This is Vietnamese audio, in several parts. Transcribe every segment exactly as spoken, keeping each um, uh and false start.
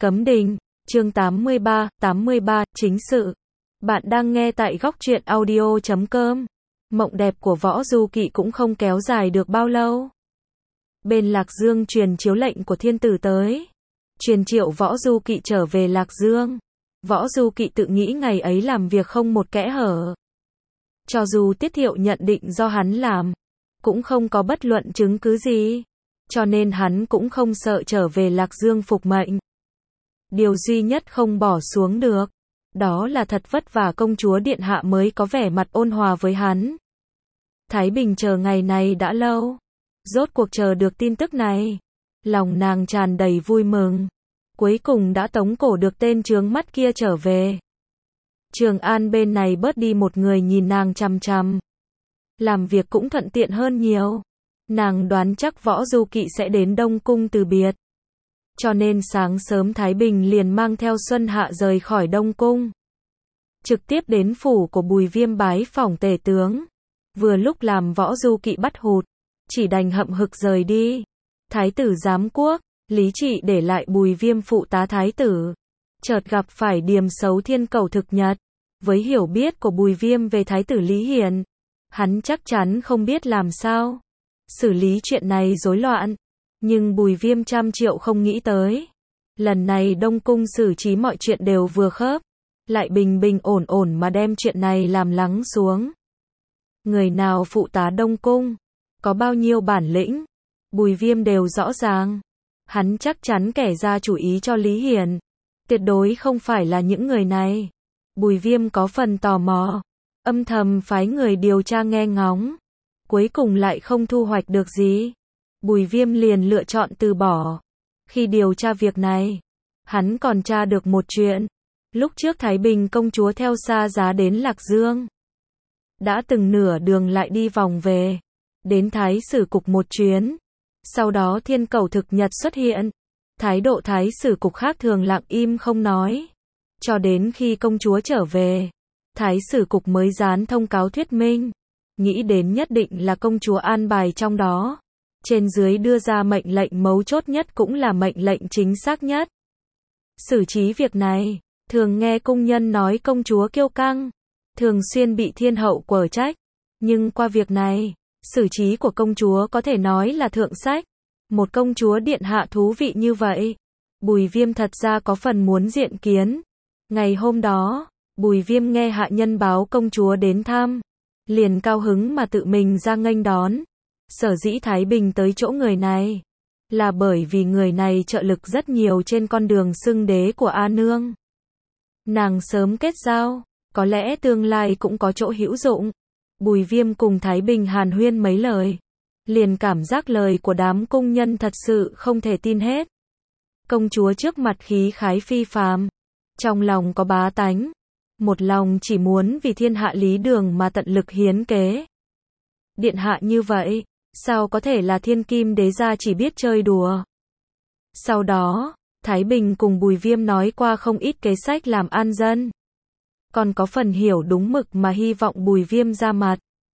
Cấm đình, chương tám mươi ba, tám mươi ba, chính sự. Bạn đang nghe tại góc truyện audio chấm com. Mộng đẹp của Võ Du Kỵ cũng không kéo dài được bao lâu. Bên Lạc Dương truyền chiếu lệnh của thiên tử tới. Truyền triệu Võ Du Kỵ trở về Lạc Dương. Võ Du Kỵ tự nghĩ ngày ấy làm việc không một kẽ hở. Cho dù Tiết Thiệu nhận định do hắn làm, cũng không có bất luận chứng cứ gì. Cho nên hắn cũng không sợ trở về Lạc Dương phục mệnh. Điều duy nhất không bỏ xuống được, đó là thật vất vả công chúa điện hạ mới có vẻ mặt ôn hòa với hắn. Thái Bình chờ ngày này đã lâu, rốt cuộc chờ được tin tức này. Lòng nàng tràn đầy vui mừng, cuối cùng đã tống cổ được tên chướng mắt kia trở về. Trường An bên này bớt đi một người nhìn nàng chằm chằm. Làm việc cũng thuận tiện hơn nhiều. Nàng đoán chắc Võ Du Kỵ sẽ đến Đông Cung từ biệt. Cho nên sáng sớm Thái Bình liền mang theo Xuân Hạ rời khỏi Đông Cung. Trực tiếp đến phủ của Bùi Viêm bái phỏng tể tướng. Vừa lúc làm Võ Du Kỵ bắt hụt, chỉ đành hậm hực rời đi. Thái tử giám quốc, Lý Trị để lại Bùi Viêm phụ tá thái tử. Chợt gặp phải Điềm Xấu Thiên cầu thực nhật. Với hiểu biết của Bùi Viêm về thái tử Lý Hiền, hắn chắc chắn không biết làm sao xử lý chuyện này rối loạn. Nhưng Bùi Viêm trăm triệu không nghĩ tới. Lần này Đông Cung xử trí mọi chuyện đều vừa khớp. Lại bình bình ổn ổn mà đem chuyện này làm lắng xuống. Người nào phụ tá Đông Cung, có bao nhiêu bản lĩnh, Bùi Viêm đều rõ ràng. Hắn chắc chắn kẻ ra chủ ý cho Lý Hiền, tuyệt đối không phải là những người này. Bùi Viêm có phần tò mò, âm thầm phái người điều tra nghe ngóng. Cuối cùng lại không thu hoạch được gì. Bùi Viêm liền lựa chọn từ bỏ. Khi điều tra việc này, hắn còn tra được một chuyện. Lúc trước Thái Bình công chúa theo xa giá đến Lạc Dương, đã từng nửa đường lại đi vòng về, đến Thái Sử Cục một chuyến. Sau đó Thiên Cầu thực nhật xuất hiện. Thái độ Thái Sử Cục khác thường lặng im không nói. Cho đến khi công chúa trở về, Thái Sử Cục mới dán thông cáo thuyết minh. Nghĩ đến nhất định là công chúa an bài trong đó. Trên dưới đưa ra mệnh lệnh mấu chốt nhất cũng là mệnh lệnh chính xác nhất. Xử trí việc này, thường nghe cung nhân nói công chúa kiêu căng, thường xuyên bị thiên hậu quở trách. Nhưng qua việc này, xử trí của công chúa có thể nói là thượng sách. Một công chúa điện hạ thú vị như vậy, Bùi Viêm thật ra có phần muốn diện kiến. Ngày hôm đó, Bùi Viêm nghe hạ nhân báo công chúa đến thăm, liền cao hứng mà tự mình ra nghênh đón. Sở dĩ Thái Bình tới chỗ người này, là bởi vì người này trợ lực rất nhiều trên con đường xưng đế của A Nương. Nàng sớm kết giao, có lẽ tương lai cũng có chỗ hữu dụng. Bùi Viêm cùng Thái Bình hàn huyên mấy lời, liền cảm giác lời của đám cung nhân thật sự không thể tin hết. Công chúa trước mặt khí khái phi phàm, trong lòng có bá tánh, một lòng chỉ muốn vì thiên hạ lý đường mà tận lực hiến kế. Điện hạ như vậy, sao có thể là thiên kim đế gia chỉ biết chơi đùa. Sau đó, Thái Bình cùng Bùi Viêm nói qua không ít kế sách làm an dân. Còn có phần hiểu đúng mực mà hy vọng Bùi Viêm ra mặt.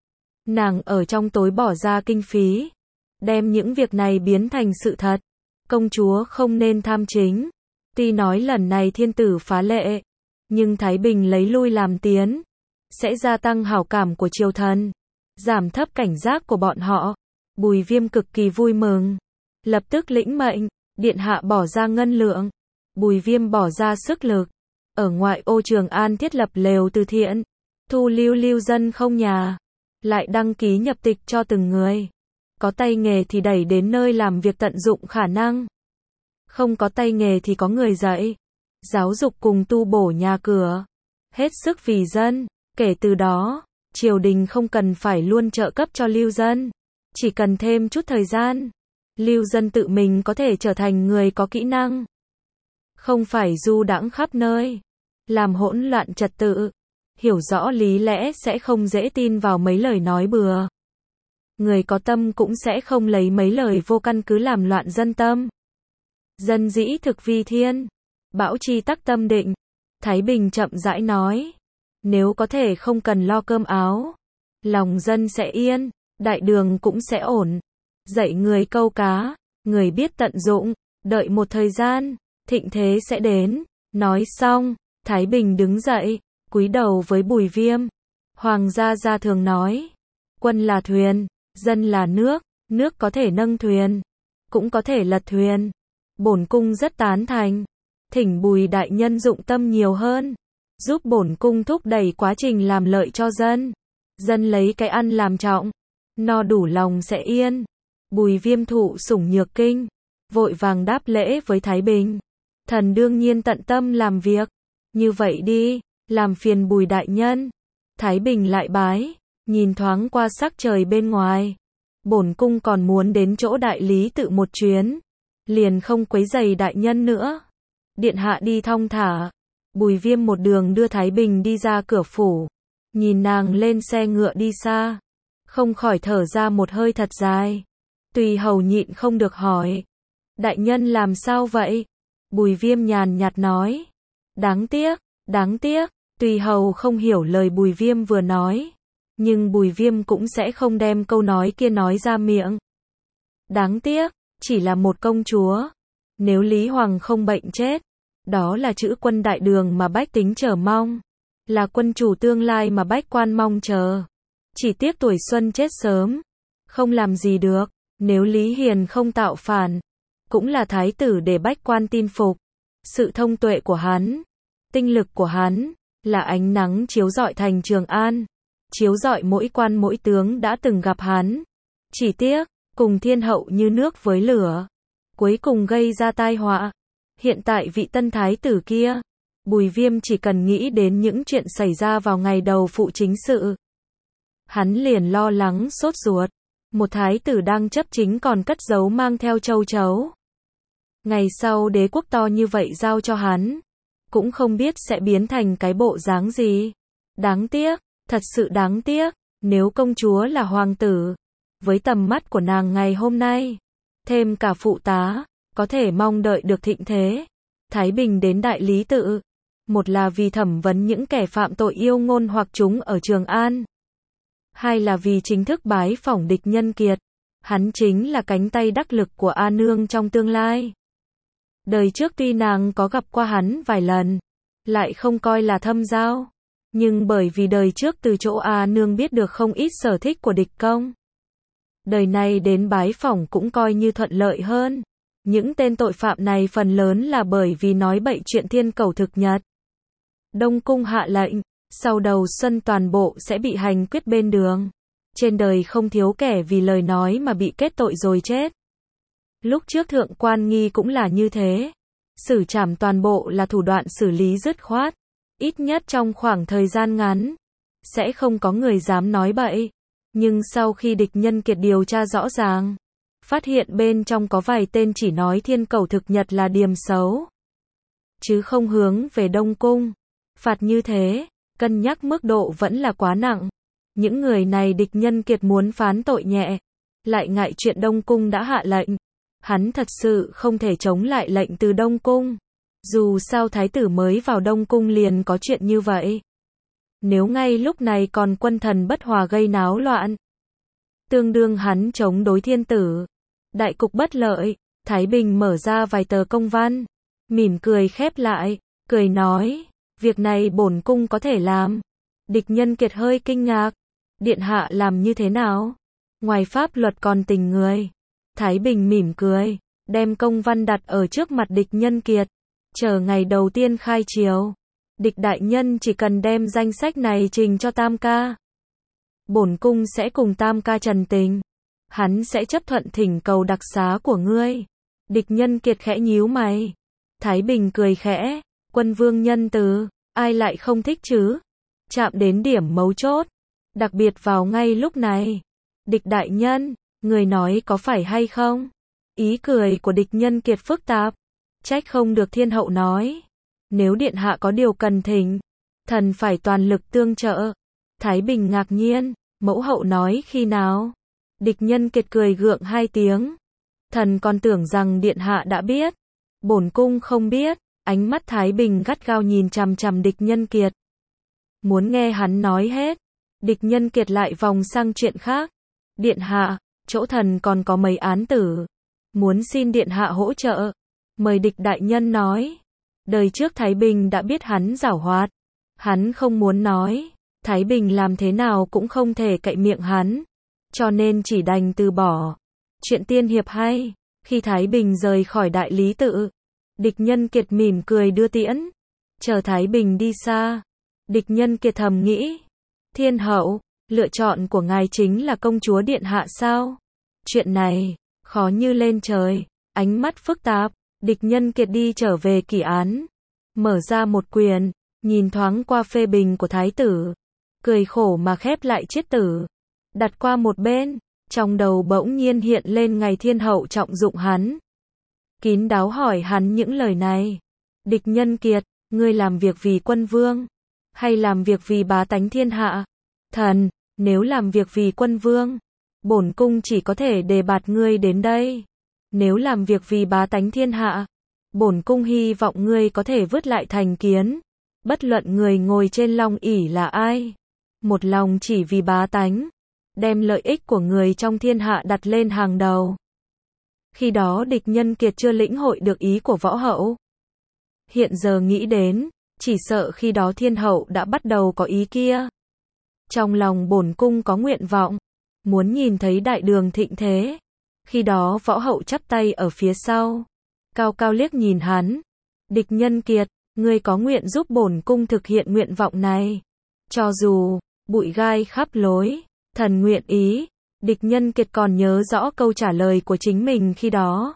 Nàng ở trong tối bỏ ra kinh phí, đem những việc này biến thành sự thật. Công chúa không nên tham chính. Tuy nói lần này thiên tử phá lệ, nhưng Thái Bình lấy lui làm tiến, sẽ gia tăng hảo cảm của triều thần, giảm thấp cảnh giác của bọn họ. Bùi Viêm cực kỳ vui mừng, lập tức lĩnh mệnh, điện hạ bỏ ra ngân lượng, Bùi Viêm bỏ ra sức lực, ở ngoại ô Trường An thiết lập lều từ thiện, thu lưu lưu dân không nhà, lại đăng ký nhập tịch cho từng người. Có tay nghề thì đẩy đến nơi làm việc tận dụng khả năng, không có tay nghề thì có người dạy, giáo dục cùng tu bổ nhà cửa, hết sức vì dân. Kể từ đó, triều đình không cần phải luôn trợ cấp cho lưu dân, chỉ cần thêm chút thời gian, lưu dân tự mình có thể trở thành người có kỹ năng, không phải du đãng khắp nơi, làm hỗn loạn trật tự. Hiểu rõ lý lẽ sẽ không dễ tin vào mấy lời nói bừa. Người có tâm cũng sẽ không lấy mấy lời vô căn cứ làm loạn dân tâm. Dân dĩ thực vi thiên, bão chi tắc tâm định. Thái Bình chậm rãi nói, nếu có thể không cần lo cơm áo, lòng dân sẽ yên, đại đường cũng sẽ ổn. Dạy người câu cá, người biết tận dụng, đợi một thời gian, thịnh thế sẽ đến. Nói xong, Thái Bình đứng dậy, cúi đầu với Bùi Viêm. Hoàng gia gia thường nói, quân là thuyền, dân là nước, nước có thể nâng thuyền, cũng có thể lật thuyền. Bổn cung rất tán thành, thỉnh Bùi đại nhân dụng tâm nhiều hơn, giúp bổn cung thúc đẩy quá trình làm lợi cho dân. Dân lấy cái ăn làm trọng, no đủ lòng sẽ yên. Bùi Viêm thụ sủng nhược kinh, vội vàng đáp lễ với Thái Bình. Thần đương nhiên tận tâm làm việc, như vậy đi, làm phiền Bùi đại nhân. Thái Bình lại bái, nhìn thoáng qua sắc trời bên ngoài. Bổn cung còn muốn đến chỗ đại lý tự một chuyến, liền không quấy rầy đại nhân nữa. Điện hạ đi thong thả. Bùi Viêm một đường đưa Thái Bình đi ra cửa phủ, nhìn nàng lên xe ngựa đi xa, không khỏi thở ra một hơi thật dài. Tùy hầu nhịn không được hỏi, đại nhân làm sao vậy? Bùi Viêm nhàn nhạt nói, đáng tiếc, đáng tiếc. Tùy hầu không hiểu lời Bùi Viêm vừa nói, nhưng Bùi Viêm cũng sẽ không đem câu nói kia nói ra miệng. Đáng tiếc, chỉ là một công chúa. Nếu Lý Hoàng không bệnh chết, đó là chữ quân đại đường mà bách tính chờ mong, là quân chủ tương lai mà bách quan mong chờ. Chỉ tiếc tuổi xuân chết sớm, không làm gì được. Nếu Lý Hiền không tạo phản, cũng là thái tử để bách quan tin phục. Sự thông tuệ của hắn, tinh lực của hắn, là ánh nắng chiếu rọi thành Trường An, chiếu rọi mỗi quan mỗi tướng đã từng gặp hắn. Chỉ tiếc, cùng thiên hậu như nước với lửa, cuối cùng gây ra tai họa. Hiện tại vị tân thái tử kia, Bùi Viêm chỉ cần nghĩ đến những chuyện xảy ra vào ngày đầu phụ chính sự, hắn liền lo lắng sốt ruột. Một thái tử đang chấp chính còn cất giấu mang theo châu chấu. Ngày sau đế quốc to như vậy giao cho hắn, cũng không biết sẽ biến thành cái bộ dáng gì. Đáng tiếc, thật sự đáng tiếc. Nếu công chúa là hoàng tử, với tầm mắt của nàng ngày hôm nay, thêm cả phụ tá, có thể mong đợi được thịnh thế. Thái Bình đến đại lý tự, một là vì thẩm vấn những kẻ phạm tội yêu ngôn hoặc chúng ở Trường An, hai là vì chính thức bái phỏng địch nhân kiệt. Hắn chính là cánh tay đắc lực của A Nương trong tương lai. Đời trước tuy nàng có gặp qua hắn vài lần, lại không coi là thâm giao, nhưng bởi vì đời trước từ chỗ A Nương biết được không ít sở thích của địch công, đời này đến bái phỏng cũng coi như thuận lợi hơn. Những tên tội phạm này phần lớn là bởi vì nói bậy chuyện thiên cầu thực nhật. Đông cung hạ lệnh, sau đầu xuân toàn bộ sẽ bị hành quyết bên đường. Trên đời không thiếu kẻ vì lời nói mà bị kết tội rồi chết. Lúc trước Thượng Quan Nghi cũng là như thế. Xử trảm toàn bộ là thủ đoạn xử lý dứt khoát. Ít nhất trong khoảng thời gian ngắn, sẽ không có người dám nói bậy. Nhưng sau khi địch nhân kiệt điều tra rõ ràng, phát hiện bên trong có vài tên chỉ nói thiên cầu thực nhật là điềm xấu, chứ không hướng về Đông Cung. Phạt như thế, cân nhắc mức độ vẫn là quá nặng. Những người này địch nhân kiệt muốn phán tội nhẹ, lại ngại chuyện Đông Cung đã hạ lệnh. Hắn thật sự không thể chống lại lệnh từ Đông Cung. Dù sao thái tử mới vào Đông Cung liền có chuyện như vậy. Nếu ngay lúc này còn quân thần bất hòa gây náo loạn, tương đương hắn chống đối thiên tử. Đại cục bất lợi. Thái Bình mở ra vài tờ công văn, mỉm cười khép lại, cười nói, việc này bổn cung có thể làm. Địch nhân kiệt hơi kinh ngạc, điện hạ làm như thế nào? Ngoài pháp luật còn tình người. Thái Bình mỉm cười, đem công văn đặt ở trước mặt địch nhân kiệt, chờ ngày đầu tiên khai triều. Địch đại nhân chỉ cần đem danh sách này trình cho Tam ca, bổn cung sẽ cùng Tam ca trần tình, hắn sẽ chấp thuận thỉnh cầu đặc xá của ngươi. Địch nhân kiệt khẽ nhíu mày. Thái Bình cười khẽ, quân vương nhân từ, ai lại không thích chứ? Chạm đến điểm mấu chốt, đặc biệt vào ngay lúc này. Địch đại nhân, người nói có phải hay không? Ý cười của địch nhân kiệt phức tạp, trách không được thiên hậu nói, nếu điện hạ có điều cần thỉnh, thần phải toàn lực tương trợ. Thái Bình ngạc nhiên, mẫu hậu nói khi nào? Địch nhân kiệt cười gượng hai tiếng, thần còn tưởng rằng điện hạ đã biết. Bổn cung không biết. Ánh mắt Thái Bình gắt gao nhìn chằm chằm địch nhân kiệt, muốn nghe hắn nói hết. Địch nhân kiệt lại vòng sang chuyện khác. Điện hạ, chỗ thần còn có mấy án tử, muốn xin điện hạ hỗ trợ. Mời Địch đại nhân nói. Đời trước Thái Bình đã biết hắn giảo hoạt. Hắn không muốn nói. Thái Bình làm thế nào cũng không thể cậy miệng hắn. Cho nên chỉ đành từ bỏ. Chuyện tiên hiệp hay. Khi Thái Bình rời khỏi đại lý tự, Địch Nhân Kiệt mỉm cười đưa tiễn. Chờ Thái Bình đi xa, Địch Nhân Kiệt thầm nghĩ. Thiên hậu, lựa chọn của ngài chính là công chúa điện hạ sao? Chuyện này, khó như lên trời. Ánh mắt phức tạp, Địch Nhân Kiệt đi trở về kỷ án. Mở ra một quyển, nhìn thoáng qua phê bình của thái tử. Cười khổ mà khép lại chiết tử. Đặt qua một bên, trong đầu bỗng nhiên hiện lên ngày thiên hậu trọng dụng hắn. Kín đáo hỏi hắn những lời này. Địch Nhân Kiệt, ngươi làm việc vì quân vương, hay làm việc vì bá tánh thiên hạ? Thần, nếu làm việc vì quân vương, bổn cung chỉ có thể đề bạt ngươi đến đây. Nếu làm việc vì bá tánh thiên hạ, bổn cung hy vọng ngươi có thể vứt lại thành kiến. Bất luận người ngồi trên long ỷ là ai, một lòng chỉ vì bá tánh, đem lợi ích của người trong thiên hạ đặt lên hàng đầu. Khi đó Địch Nhân Kiệt chưa lĩnh hội được ý của võ hậu. Hiện giờ nghĩ đến, chỉ sợ khi đó thiên hậu đã bắt đầu có ý kia. Trong lòng bổn cung có nguyện vọng, muốn nhìn thấy đại đường thịnh thế. Khi đó võ hậu chắp tay ở phía sau, cao cao liếc nhìn hắn. Địch Nhân Kiệt, ngươi có nguyện giúp bổn cung thực hiện nguyện vọng này. Cho dù, bụi gai khắp lối, thần nguyện ý. Địch Nhân Kiệt còn nhớ rõ câu trả lời của chính mình khi đó.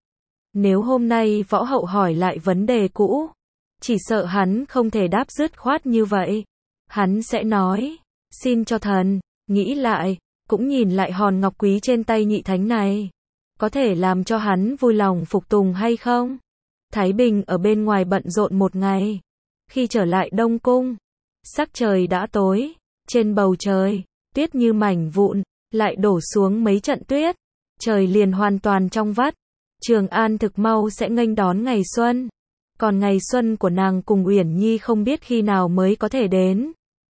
Nếu hôm nay võ hậu hỏi lại vấn đề cũ, chỉ sợ hắn không thể đáp dứt khoát như vậy. Hắn sẽ nói, xin cho thần, nghĩ lại, cũng nhìn lại hòn ngọc quý trên tay nhị thánh này. Có thể làm cho hắn vui lòng phục tùng hay không? Thái Bình ở bên ngoài bận rộn một ngày. Khi trở lại Đông Cung, sắc trời đã tối. Trên bầu trời, tuyết như mảnh vụn, lại đổ xuống mấy trận tuyết. Trời liền hoàn toàn trong vắt. Trường An thực mau sẽ nghênh đón ngày xuân. Còn ngày xuân của nàng cùng Uyển Nhi không biết khi nào mới có thể đến.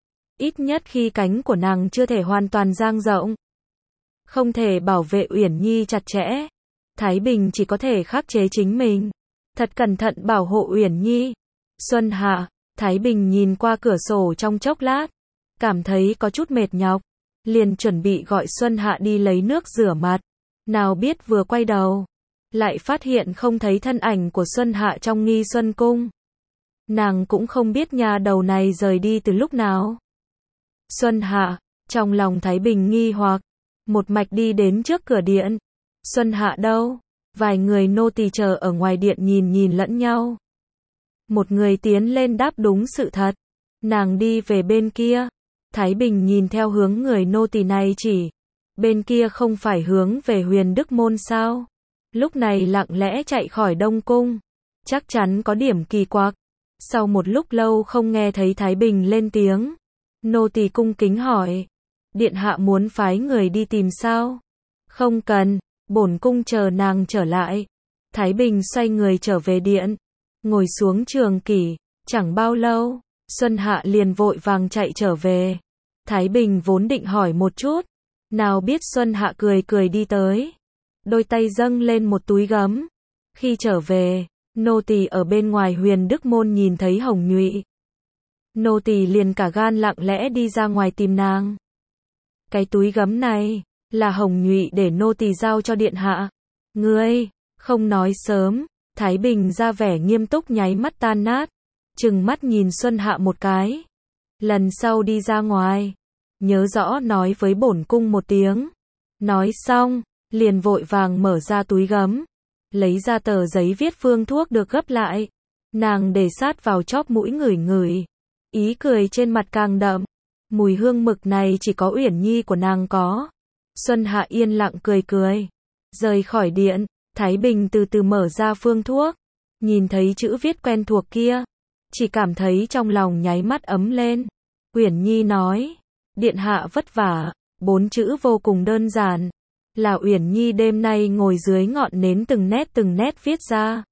Ít nhất khi cánh của nàng chưa thể hoàn toàn dang rộng. Không thể bảo vệ Uyển Nhi chặt chẽ. Thái Bình chỉ có thể khắc chế chính mình. Thật cẩn thận bảo hộ Uyển Nhi. Xuân hạ, Thái Bình nhìn qua cửa sổ trong chốc lát. Cảm thấy có chút mệt nhọc. Liền chuẩn bị gọi Xuân Hạ đi lấy nước rửa mặt. Nào biết vừa quay đầu, lại phát hiện không thấy thân ảnh của Xuân Hạ trong Nghi Xuân Cung. Nàng cũng không biết nhà đầu này rời đi từ lúc nào. Xuân Hạ, trong lòng Thái Bình nghi hoặc, một mạch đi đến trước cửa điện. Xuân Hạ đâu? Vài người nô tỳ chờ ở ngoài điện nhìn nhìn lẫn nhau. Một người tiến lên đáp đúng sự thật. Nàng đi về bên kia. Thái Bình nhìn theo hướng người nô tỳ này chỉ. Bên kia không phải hướng về Huyền Đức Môn sao? Lúc này lặng lẽ chạy khỏi Đông Cung. Chắc chắn có điểm kỳ quặc. Sau một lúc lâu không nghe thấy Thái Bình lên tiếng. Nô tỳ cung kính hỏi. Điện hạ muốn phái người đi tìm sao? Không cần, bổn cung chờ nàng trở lại. Thái Bình xoay người trở về điện. Ngồi xuống trường kỷ. Chẳng bao lâu, Xuân Hạ liền vội vàng chạy trở về. Thái Bình vốn định hỏi một chút. Nào biết Xuân Hạ cười cười đi tới. Đôi tay dâng lên một túi gấm. Khi trở về, nô tỳ ở bên ngoài Huyền Đức Môn nhìn thấy Hồng Nhụy. Nô tỳ liền cả gan lặng lẽ đi ra ngoài tìm nàng. Cái túi gấm này, là Hồng Nhụy để nô tỳ giao cho điện hạ. Ngươi, không nói sớm. Thái Bình ra vẻ nghiêm túc nháy mắt tan nát. Trừng mắt nhìn Xuân Hạ một cái. Lần sau đi ra ngoài, nhớ rõ nói với bổn cung một tiếng. Nói xong, liền vội vàng mở ra túi gấm. Lấy ra tờ giấy viết phương thuốc được gấp lại. Nàng để sát vào chóp mũi ngửi ngửi. Ý cười trên mặt càng đậm. Mùi hương mực này chỉ có Uyển Nhi của nàng có. Xuân Hạ yên lặng cười cười. Rời khỏi điện, Thái Bình từ từ mở ra phương thuốc. Nhìn thấy chữ viết quen thuộc kia. Chỉ cảm thấy trong lòng nháy mắt ấm lên. Uyển Nhi nói. Điện hạ vất vả. Bốn chữ vô cùng đơn giản. Là Uyển Nhi đêm nay ngồi dưới ngọn nến từng nét từng nét viết ra.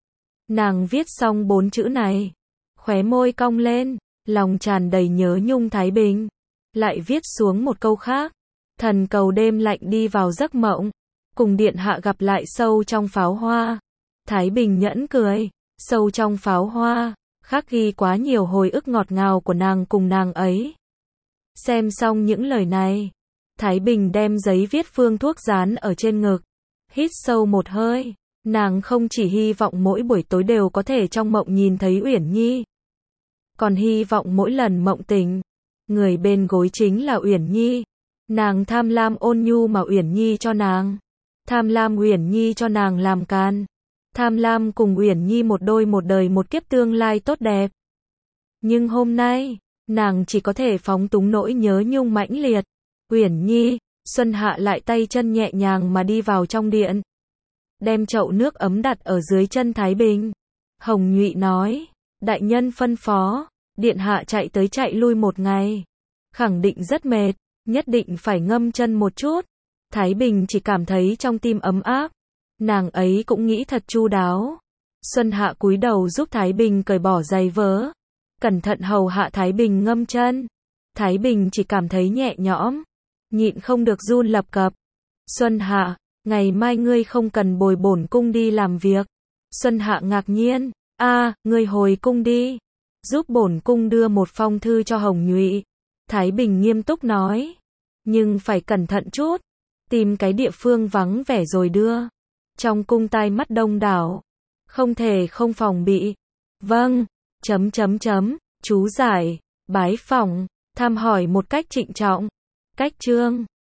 Nàng viết xong bốn chữ này. Khóe môi cong lên. Lòng tràn đầy nhớ nhung Thái Bình. Lại viết xuống một câu khác. Thần cầu đêm lạnh đi vào giấc mộng. Cùng điện hạ gặp lại sâu trong pháo hoa. Thái Bình nhẫn cười, sâu trong pháo hoa, khắc ghi quá nhiều hồi ức ngọt ngào của nàng cùng nàng ấy. Xem xong những lời này, Thái Bình đem giấy viết phương thuốc dán ở trên ngực, hít sâu một hơi, nàng không chỉ hy vọng mỗi buổi tối đều có thể trong mộng nhìn thấy Uyển Nhi, còn hy vọng mỗi lần mộng tỉnh, người bên gối chính là Uyển Nhi. Nàng tham lam ôn nhu mà Uyển Nhi cho nàng, tham lam Uyển Nhi cho nàng làm can, tham lam cùng Uyển Nhi một đôi một đời một kiếp tương lai tốt đẹp. Nhưng hôm nay, nàng chỉ có thể phóng túng nỗi nhớ nhung mãnh liệt. Uyển Nhi, Xuân Hạ lại tay chân nhẹ nhàng mà đi vào trong điện, đem chậu nước ấm đặt ở dưới chân Thái Bình. Hồng Nhụy nói, đại nhân phân phó, điện hạ chạy tới chạy lui một ngày, khẳng định rất mệt, nhất định phải ngâm chân một chút. Thái Bình chỉ cảm thấy trong tim ấm áp, nàng ấy cũng nghĩ thật chu đáo. Xuân Hạ cúi đầu giúp Thái Bình cởi bỏ giày vớ, cẩn thận hầu hạ Thái Bình ngâm chân. Thái Bình chỉ cảm thấy nhẹ nhõm, nhịn không được run lập cập. Xuân Hạ, ngày mai ngươi không cần bồi bổn cung đi làm việc. Xuân Hạ ngạc nhiên, a, ngươi hồi cung đi, giúp bổn cung đưa một phong thư cho Hồng Nhụy. Thái Bình nghiêm túc nói, nhưng phải cẩn thận chút, tìm cái địa phương vắng vẻ rồi đưa. Trong cung tai mắt đông đảo, không thể không phòng bị. Vâng, chấm chấm chấm, chú giải, bái phỏng, thăm hỏi một cách trịnh trọng. Cách chương